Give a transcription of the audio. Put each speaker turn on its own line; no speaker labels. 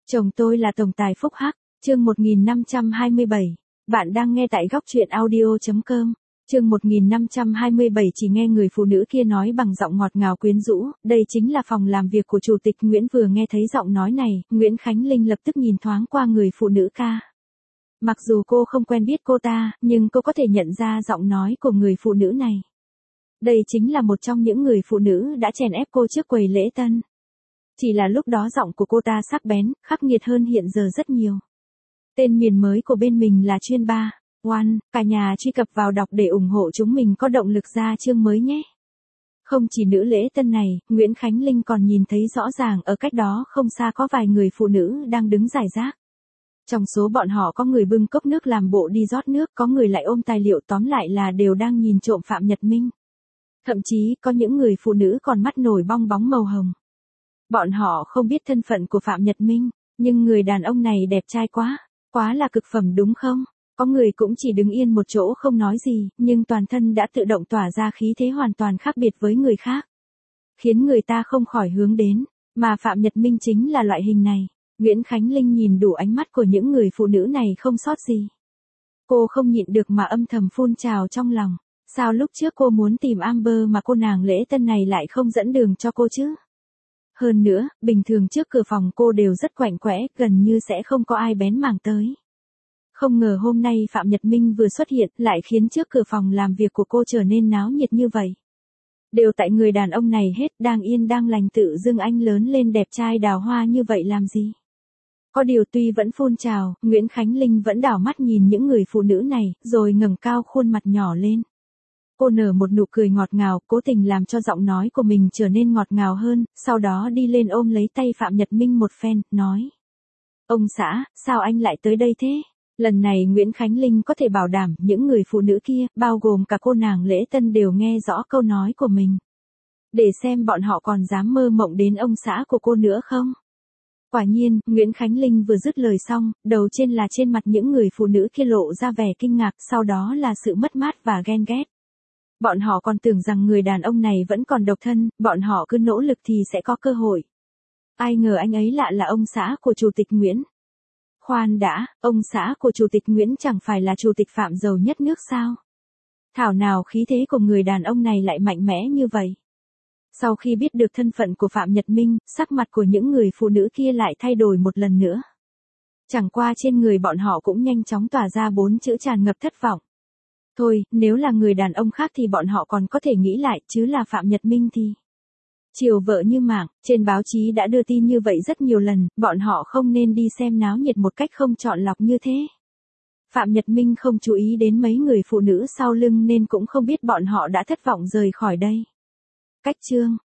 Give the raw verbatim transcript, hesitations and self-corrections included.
Chồng tôi là tổng tài phúc hắc, chương một nghìn năm trăm hai mươi bảy. Bạn đang nghe tại góc truyện audio chấm com. Chương một nghìn năm trăm hai mươi bảy chỉ nghe người phụ nữ kia nói bằng giọng ngọt ngào quyến rũ, đây chính là phòng làm việc của chủ tịch Nguyễn. Vừa nghe thấy giọng nói này, Nguyễn Khánh Linh lập tức nhìn thoáng qua người phụ nữ ca. Mặc dù cô không quen biết cô ta, nhưng cô có thể nhận ra giọng nói của người phụ nữ này. Đây chính là một trong những người phụ nữ đã chèn ép cô trước quầy lễ tân. Chỉ là lúc đó giọng của cô ta sắc bén, khắc nghiệt hơn hiện giờ rất nhiều. Tên miền mới của bên mình là chuyên ba. One, cả nhà truy cập vào đọc để ủng hộ chúng mình có động lực ra chương mới nhé. Không chỉ nữ lễ tân này, Nguyễn Khánh Linh còn nhìn thấy rõ ràng ở cách đó không xa có vài người phụ nữ đang đứng rải rác. Trong số bọn họ có người bưng cốc nước làm bộ đi rót nước, có người lại ôm tài liệu, tóm lại là đều đang nhìn trộm Phạm Nhật Minh. Thậm chí có những người phụ nữ còn mắt nổi bong bóng màu hồng. Bọn họ không biết thân phận của Phạm Nhật Minh, nhưng người đàn ông này đẹp trai quá, quá là cực phẩm đúng không? Có người cũng chỉ đứng yên một chỗ không nói gì, nhưng toàn thân đã tự động tỏa ra khí thế hoàn toàn khác biệt với người khác. Khiến người ta không khỏi hướng đến, mà Phạm Nhật Minh chính là loại hình này. Nguyễn Khánh Linh nhìn đủ ánh mắt của những người phụ nữ này không sót gì. Cô không nhịn được mà âm thầm phun trào trong lòng. Sao lúc trước cô muốn tìm Amber mà cô nàng lễ tân này lại không dẫn đường cho cô chứ? Hơn nữa, bình thường trước cửa phòng cô đều rất quạnh quẽ, gần như sẽ không có ai bén mảng tới. Không ngờ hôm nay Phạm Nhật Minh vừa xuất hiện lại khiến trước cửa phòng làm việc của cô trở nên náo nhiệt như vậy. Đều tại người đàn ông này hết, đang yên đang lành tự dưng anh lớn lên đẹp trai đào hoa như vậy làm gì? Có điều tuy vẫn phun trào, Nguyễn Khánh Linh vẫn đảo mắt nhìn những người phụ nữ này, rồi ngẩng cao khuôn mặt nhỏ lên. Cô nở một nụ cười ngọt ngào, cố tình làm cho giọng nói của mình trở nên ngọt ngào hơn, sau đó đi lên ôm lấy tay Phạm Nhật Minh một phen, nói. Ông xã, sao anh lại tới đây thế? Lần này Nguyễn Khánh Linh có thể bảo đảm những người phụ nữ kia, bao gồm cả cô nàng lễ tân đều nghe rõ câu nói của mình. Để xem bọn họ còn dám mơ mộng đến ông xã của cô nữa không? Quả nhiên, Nguyễn Khánh Linh vừa dứt lời xong, đầu trên là trên mặt những người phụ nữ kia lộ ra vẻ kinh ngạc, sau đó là sự mất mát và ghen ghét. Bọn họ còn tưởng rằng người đàn ông này vẫn còn độc thân, bọn họ cứ nỗ lực thì sẽ có cơ hội. Ai ngờ anh ấy lạ là ông xã của Chủ tịch Nguyễn. Khoan đã, ông xã của Chủ tịch Nguyễn chẳng phải là Chủ tịch Phạm giàu nhất nước sao? Thảo nào khí thế của người đàn ông này lại mạnh mẽ như vậy? Sau khi biết được thân phận của Phạm Nhật Minh, sắc mặt của những người phụ nữ kia lại thay đổi một lần nữa. Chẳng qua trên người bọn họ cũng nhanh chóng tỏa ra bốn chữ tràn ngập thất vọng. Thôi, nếu là người đàn ông khác thì bọn họ còn có thể nghĩ lại, chứ là Phạm Nhật Minh thì... Chiều vợ như mạng, trên báo chí đã đưa tin như vậy rất nhiều lần, bọn họ không nên đi xem náo nhiệt một cách không chọn lọc như thế. Phạm Nhật Minh không chú ý đến mấy người phụ nữ sau lưng nên cũng không biết bọn họ đã thất vọng rời khỏi đây. Cách chương,